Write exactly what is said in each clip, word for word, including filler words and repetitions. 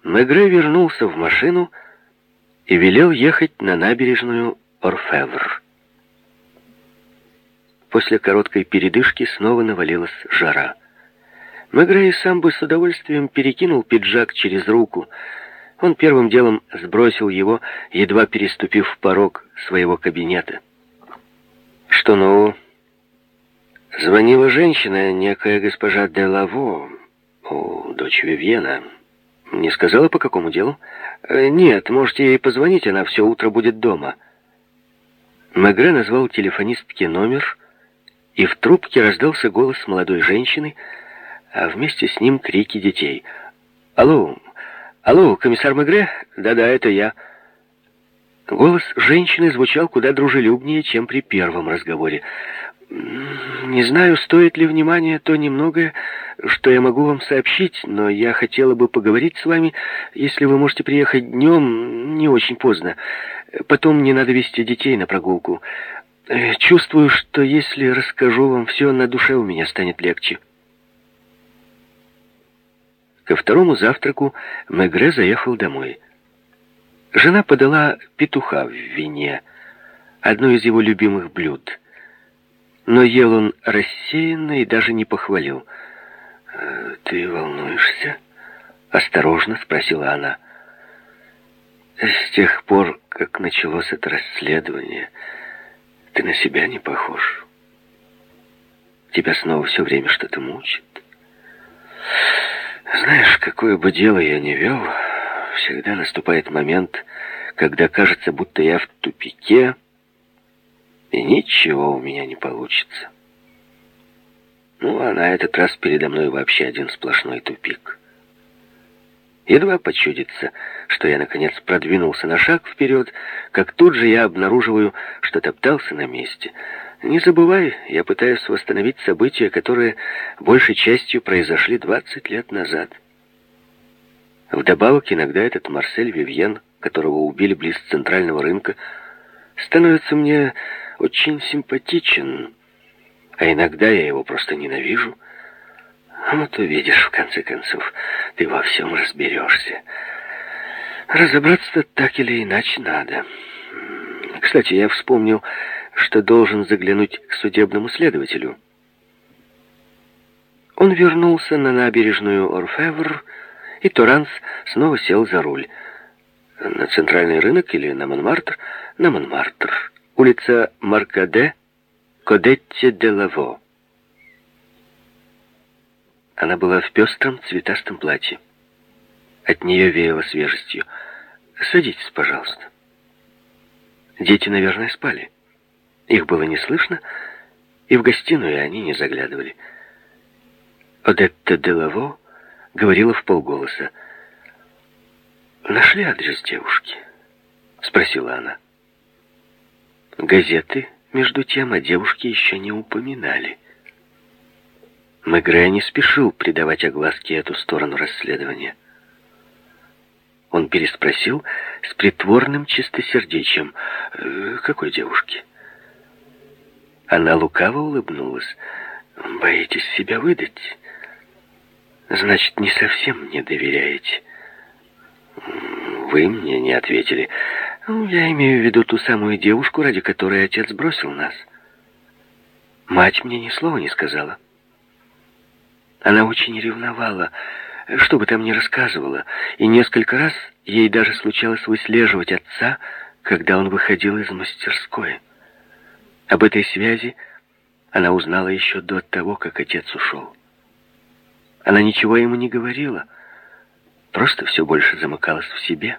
Мегре вернулся в машину и велел ехать на набережную Орфевр. После короткой передышки снова навалилась жара. Мегре и сам бы с удовольствием перекинул пиджак через руку. Он первым делом сбросил его, едва переступив порог своего кабинета. Что нового? Звонила женщина, некая госпожа де Лаво, о, дочь Вивьена. Не сказала, по какому делу? Нет, можете ей позвонить, она все утро будет дома. Мегре назвал телефонистке номер, и в трубке раздался голос молодой женщины, а вместе с ним крики детей. «Алло! Алло, комиссар Мегре? Да-да, это я». Голос женщины звучал куда дружелюбнее, чем при первом разговоре. «Не знаю, стоит ли внимания то немногое, что я могу вам сообщить, но я хотела бы поговорить с вами, если вы можете приехать днем, не очень поздно. Потом не надо вести детей на прогулку. Чувствую, что если расскажу вам все, на душе у меня станет легче». Ко второму завтраку Мегре заехал домой. Жена подала петуха в вине, одно из его любимых блюд. Но ел он рассеянно и даже не похвалил. «Ты волнуешься?» — осторожно спросила она. «С тех пор, как началось это расследование, ты на себя не похож. Тебя снова все время что-то мучит. Знаешь, какое бы дело я ни вел, всегда наступает момент, когда кажется, будто я в тупике, и ничего у меня не получится. Ну, а на этот раз передо мной вообще один сплошной тупик. Едва почудится, что я, наконец, продвинулся на шаг вперед, как тут же я обнаруживаю, что топтался на месте. Не забывай, я пытаюсь восстановить события, которые большей частью произошли двадцать лет назад. Вдобавок, иногда этот Марсель Вивьен, которого убили близ центрального рынка, становится мне очень симпатичен, а иногда я его просто ненавижу. Вот увидишь, в конце концов, ты во всем разберешься. Разобраться так или иначе надо. Кстати, я вспомнил, что должен заглянуть к судебному следователю. Он вернулся на набережную Орфевр, и Торанс снова сел за руль. На центральный рынок или на Монмартр? На Монмартр. Улица Маркаде, Кодетте де Лаво. Она была в пестром цветастом платье. От нее веяло свежестью. «Садитесь, пожалуйста». Дети, наверное, спали. Их было не слышно, и в гостиную они не заглядывали. Одетта де Лаво говорила вполголоса. «Нашли адрес девушки?» — спросила она. Газеты, между тем, о девушке еще не упоминали. Мегре не спешил придавать огласке эту сторону расследования. Он переспросил с притворным чистосердечием. «Э, «Какой девушки?» Она лукаво улыбнулась. «Боитесь себя выдать? Значит, не совсем мне доверяете». «Вы мне не ответили». «Я имею в виду ту самую девушку, ради которой отец бросил нас. Мать мне ни слова не сказала. Она очень ревновала, что бы там ни рассказывала, и несколько раз ей даже случалось выслеживать отца, когда он выходил из мастерской. Об этой связи она узнала еще до того, как отец ушел. Она ничего ему не говорила, просто все больше замыкалась в себе.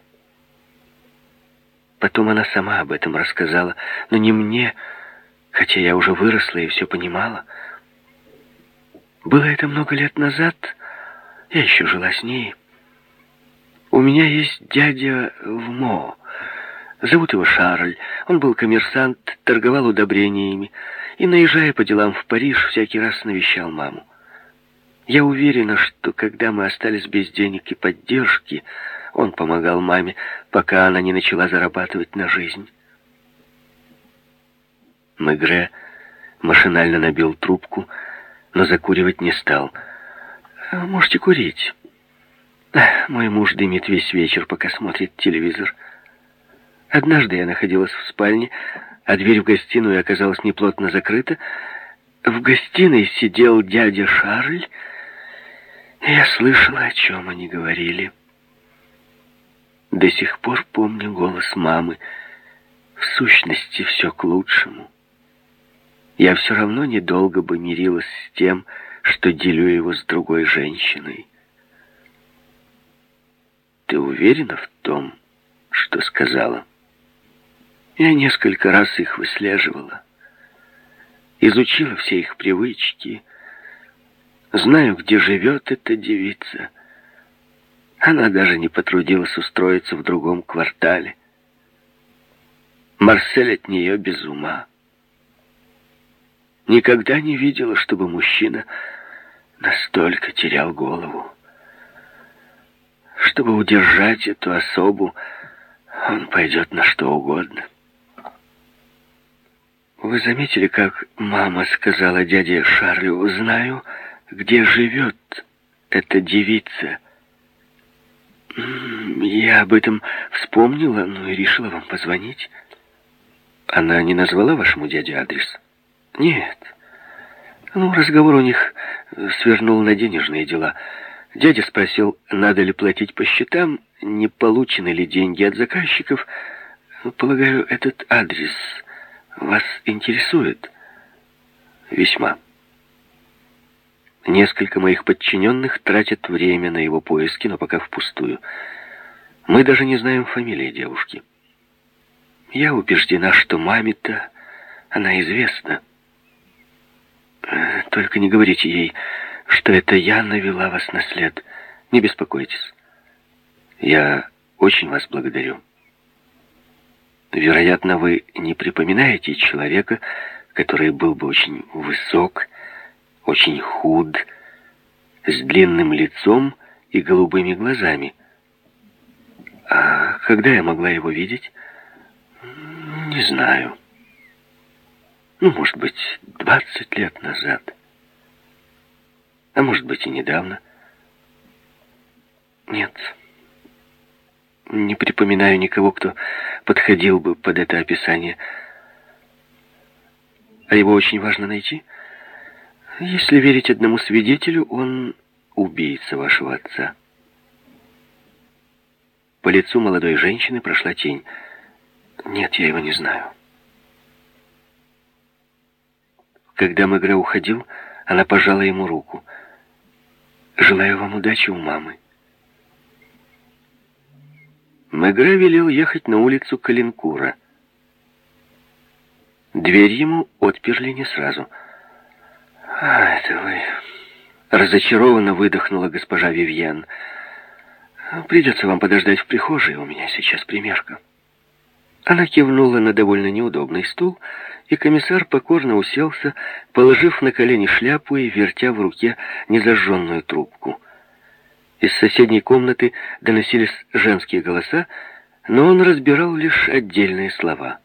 Потом она сама об этом рассказала, но не мне, хотя я уже выросла и все понимала. Было это много лет назад, я еще жила с ней. У меня есть дядя в Мо. Зовут его Шарль. Он был коммерсант, торговал удобрениями и, наезжая по делам в Париж, всякий раз навещал маму. Я уверена, что когда мы остались без денег и поддержки, он помогал маме, пока она не начала зарабатывать на жизнь. Мегре машинально набил трубку, но закуривать не стал. «Можете курить. Мой муж дымит весь вечер, пока смотрит телевизор. Однажды я находилась в спальне, а дверь в гостиную оказалась неплотно закрыта. В гостиной сидел дядя Шарль, и я слышала, о чем они говорили. До сих пор помню голос мамы. В сущности, все к лучшему. Я все равно недолго бы мирилась с тем, что делю его с другой женщиной. Ты уверена в том, что сказала? Я несколько раз их выслеживала. Изучила все их привычки. Знаю, где живет эта девица. Она даже не потрудилась устроиться в другом квартале. Марсель от нее без ума. Никогда не видела, чтобы мужчина настолько терял голову. Чтобы удержать эту особу, он пойдет на что угодно. Вы заметили, как мама сказала дяде Шарлю: «Знаю, где живет эта девица». Я об этом вспомнила, но и решила вам позвонить. Она не назвала вашему дяде адрес? Нет. Ну, разговор у них свернул на денежные дела. Дядя спросил, надо ли платить по счетам, не получены ли деньги от заказчиков. Полагаю, этот адрес вас интересует? Весьма. Несколько моих подчиненных тратят время на его поиски, но пока впустую. Мы даже не знаем фамилии девушки. Я убеждена, что маме-то она известна. Только не говорите ей, что это я навела вас на след. Не беспокойтесь. Я очень вас благодарю. Вероятно, вы не припоминаете человека, который был бы очень высок, очень худ, с длинным лицом и голубыми глазами. А когда я могла его видеть? Не знаю. Ну, может быть, двадцать лет назад. А может быть, и недавно. Нет. Не припоминаю никого, кто подходил бы под это описание. А его очень важно найти? Если верить одному свидетелю, он убийца вашего отца. По лицу молодой женщины прошла тень. Нет, я его не знаю. Когда Мегре уходил, она пожала ему руку. Желаю вам удачи у мамы. Мегре велел ехать на улицу Калинкура. Дверь ему отперли не сразу. «А, это вы...» Разочарованно выдохнула госпожа Вивьен. «Придется вам подождать в прихожей, у меня сейчас примерка». Она кивнула на довольно неудобный стул, и комиссар покорно уселся, положив на колени шляпу и вертя в руке незажженную трубку. Из соседней комнаты доносились женские голоса, но он разбирал лишь отдельные слова.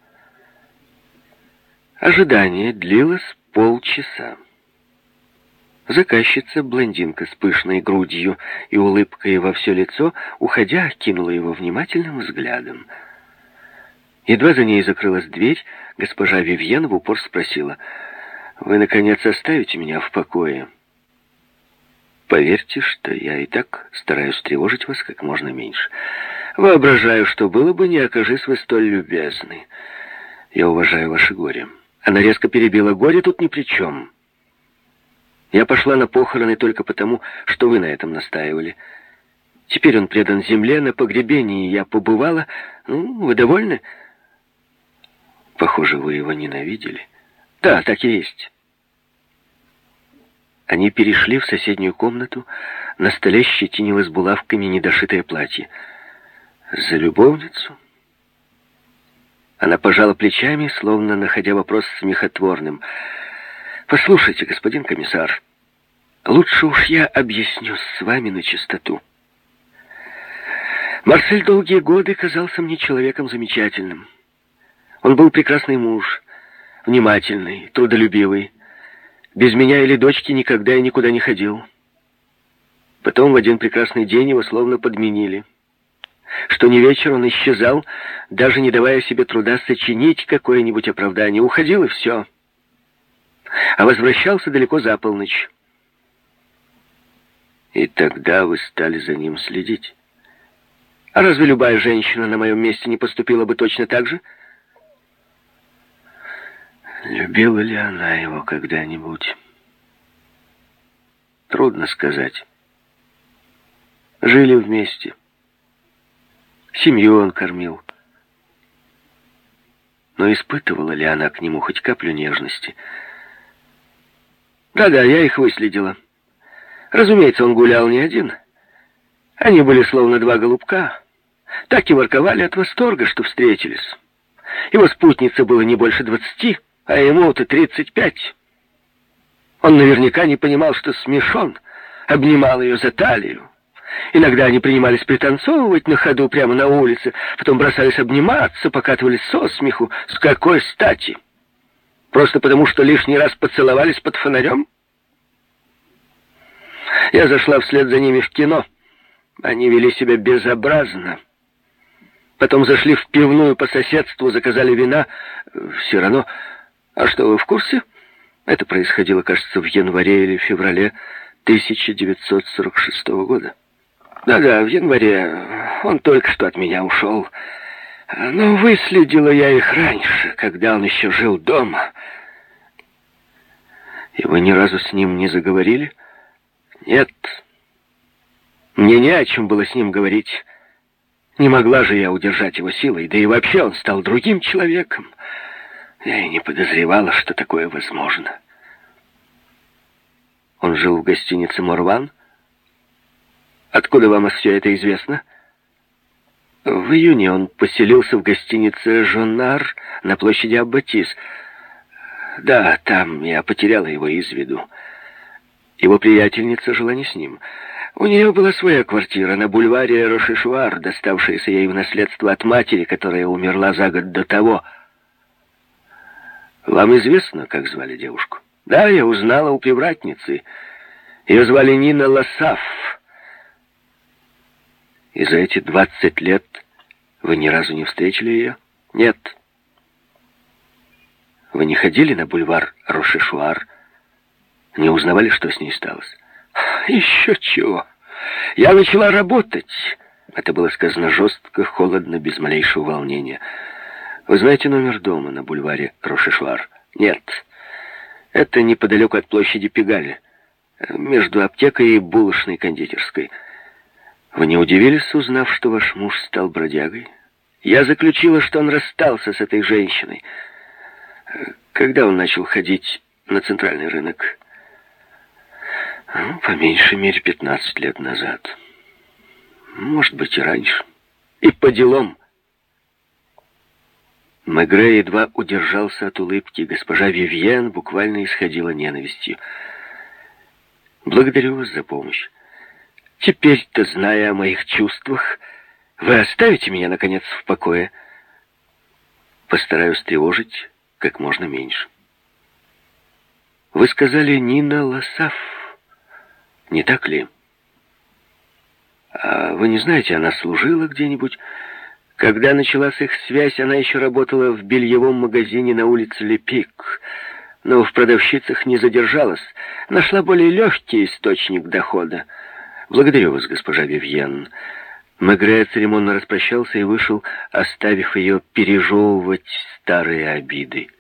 Ожидание длилось полчаса. Заказчица, блондинка с пышной грудью и улыбкой во все лицо, уходя, окинула его внимательным взглядом. Едва за ней закрылась дверь, госпожа Вивьен в упор спросила: «Вы, наконец, оставите меня в покое?» «Поверьте, что я и так стараюсь тревожить вас как можно меньше. Воображаю, что было бы, не окажись вы столь любезны. Я уважаю ваше горе». Она резко перебила: «Горе тут ни при чем. Я пошла на похороны только потому, что вы на этом настаивали. Теперь он предан земле, на погребении я побывала. Ну, вы довольны?» «Похоже, вы его ненавидели». «Да, так и есть». Они перешли в соседнюю комнату. На столе щетинилось булавками недошитое платье. «За любовницу?» Она пожала плечами, словно находя вопрос смехотворным. «Послушайте, господин комиссар, лучше уж я объяснюсь с вами на чистоту. Марсель долгие годы казался мне человеком замечательным. Он был прекрасный муж, внимательный, трудолюбивый. Без меня или дочки никогда и никуда не ходил. Потом в один прекрасный день его словно подменили. Что ни вечер он исчезал, даже не давая себе труда сочинить какое-нибудь оправдание. Уходил, и все. А возвращался далеко за полночь. И тогда вы стали за ним следить. А разве любая женщина на моем месте не поступила бы точно так же? Любила ли она его когда-нибудь? Трудно сказать. Жили вместе. Семью он кормил. Но испытывала ли она к нему хоть каплю нежности? Да-да, я их выследила. Разумеется, он гулял не один. Они были словно два голубка. Так и ворковали от восторга, что встретились. Его спутнице было не больше двадцати, а ему-то тридцать пять. Он наверняка не понимал, что смешон, обнимал ее за талию. Иногда они принимались пританцовывать на ходу прямо на улице, потом бросались обниматься, покатывались со смеху. С какой стати? Просто потому, что лишний раз поцеловались под фонарем? Я зашла вслед за ними в кино. Они вели себя безобразно. Потом зашли в пивную по соседству, заказали вина. Все равно. А что, вы в курсе? Это происходило, кажется, в январе или феврале тысяча девятьсот сорок шестого года. Да-да, в январе. Он только что от меня ушел. Но выследила я их раньше, когда он еще жил дома. И вы ни разу с ним не заговорили? Нет. Мне не о чем было с ним говорить. Не могла же я удержать его силой, да и вообще он стал другим человеком. Я и не подозревала, что такое возможно. Он жил в гостинице «Морван». Откуда вам все это известно? В июне он поселился в гостинице «Жонар» на площади Аббатис. Да, там я потеряла его из виду. Его приятельница жила не с ним. У нее была своя квартира на бульваре Рошешуар, доставшаяся ей в наследство от матери, которая умерла за год до того. Вам известно, как звали девушку? Да, я узнала у привратницы. Ее звали Нина Лассаф. И за эти двадцать лет вы ни разу не встретили ее? Нет. Вы не ходили на бульвар Рошешуар? Не узнавали, что с ней сталось? Еще чего. Я начала работать. Это было сказано жестко, холодно, без малейшего волнения. Вы знаете номер дома на бульваре Рошешуар? Нет. Это неподалеку от площади Пегаль, между аптекой и булочной кондитерской. Вы не удивились, узнав, что ваш муж стал бродягой? Я заключила, что он расстался с этой женщиной. Когда он начал ходить на центральный рынок? Ну, по меньшей мере, пятнадцать лет назад. Может быть, и раньше. И по делам. Мегре едва удержался от улыбки. Госпожа Вивьен буквально исходила ненавистью. Благодарю вас за помощь. Теперь-то, зная о моих чувствах, вы оставите меня, наконец, в покое? Постараюсь тревожить как можно меньше. Вы сказали Нина Лассаф, не так ли? А вы не знаете, она служила где-нибудь? Когда началась их связь, она еще работала в бельевом магазине на улице Лепик, но в продавщицах не задержалась. Нашла более легкий источник дохода. Благодарю вас, госпожа Вивьен. Мегре церемонно распрощался и вышел, оставив ее пережевывать старые обиды.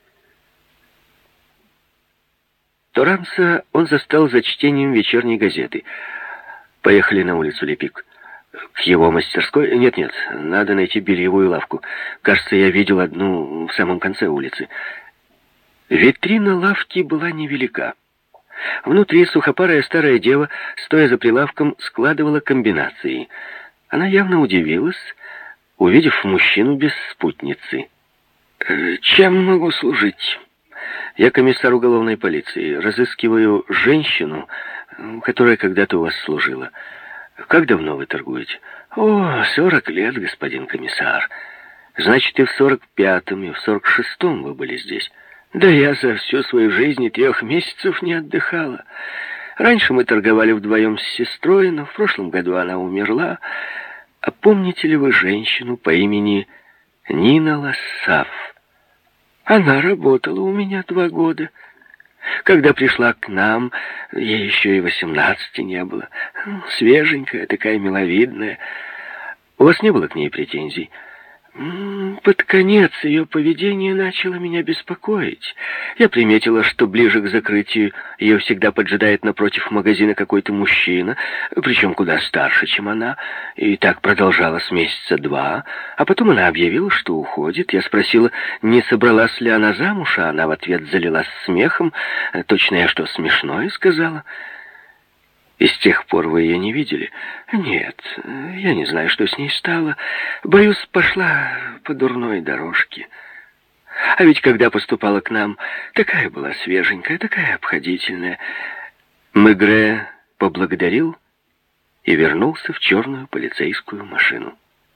Торанса он застал за чтением вечерней газеты. Поехали на улицу Лепик. К его мастерской? Нет-нет, надо найти бельевую лавку. Кажется, я видел одну в самом конце улицы. Витрина лавки была невелика. Внутри сухопарая старая дева, стоя за прилавком, складывала комбинации. Она явно удивилась, увидев мужчину без спутницы. «Чем могу служить?» «Я комиссар уголовной полиции. Разыскиваю женщину, которая когда-то у вас служила. Как давно вы торгуете?» «О, сорок лет, господин комиссар. Значит, и в сорок пятом, и в сорок шестом вы были здесь». «Да я за всю свою жизнь и трех месяцев не отдыхала. Раньше мы торговали вдвоем с сестрой, но в прошлом году она умерла. А помните ли вы женщину по имени Нина Лассав? Она работала у меня два года. Когда пришла к нам, ей еще и восемнадцати не было. Свеженькая, такая миловидная. У вас не было к ней претензий? Под конец ее поведение начало меня беспокоить. Я приметила, что ближе к закрытию ее всегда поджидает напротив магазина какой-то мужчина, причем куда старше, чем она, и так продолжалось месяца два. А потом она объявила, что уходит. Я спросила, не собралась ли она замуж, а она в ответ залилась смехом. Точно я что, смешное сказала? И с тех пор вы ее не видели? Нет, я не знаю, что с ней стало. Боюсь, пошла по дурной дорожке. А ведь когда поступала к нам, такая была свеженькая, такая обходительная. Мегре поблагодарил и вернулся в черную полицейскую машину.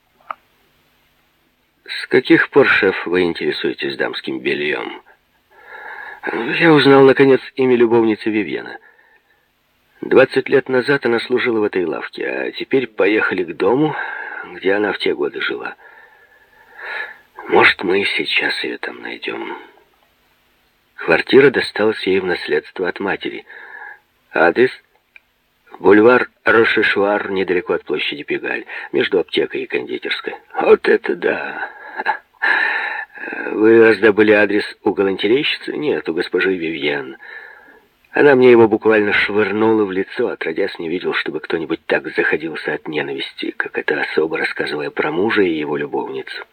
С каких пор, шеф, вы интересуетесь дамским бельем? Я узнал, наконец, имя любовницы Вивьена. Двадцать лет назад она служила в этой лавке, а теперь поехали к дому, где она в те годы жила. Может, мы и сейчас ее там найдем. Квартира досталась ей в наследство от матери. Адрес — бульвар Рошешуар, недалеко от площади Пегаль, между аптекой и кондитерской. Вот это да! Вы раздобыли адрес у галантерейщицы? Нет, у госпожи Вивьен. Она мне его буквально швырнула в лицо, отродясь не видел, чтобы кто-нибудь так заходился от ненависти, как эта особа, рассказывая про мужа и его любовницу.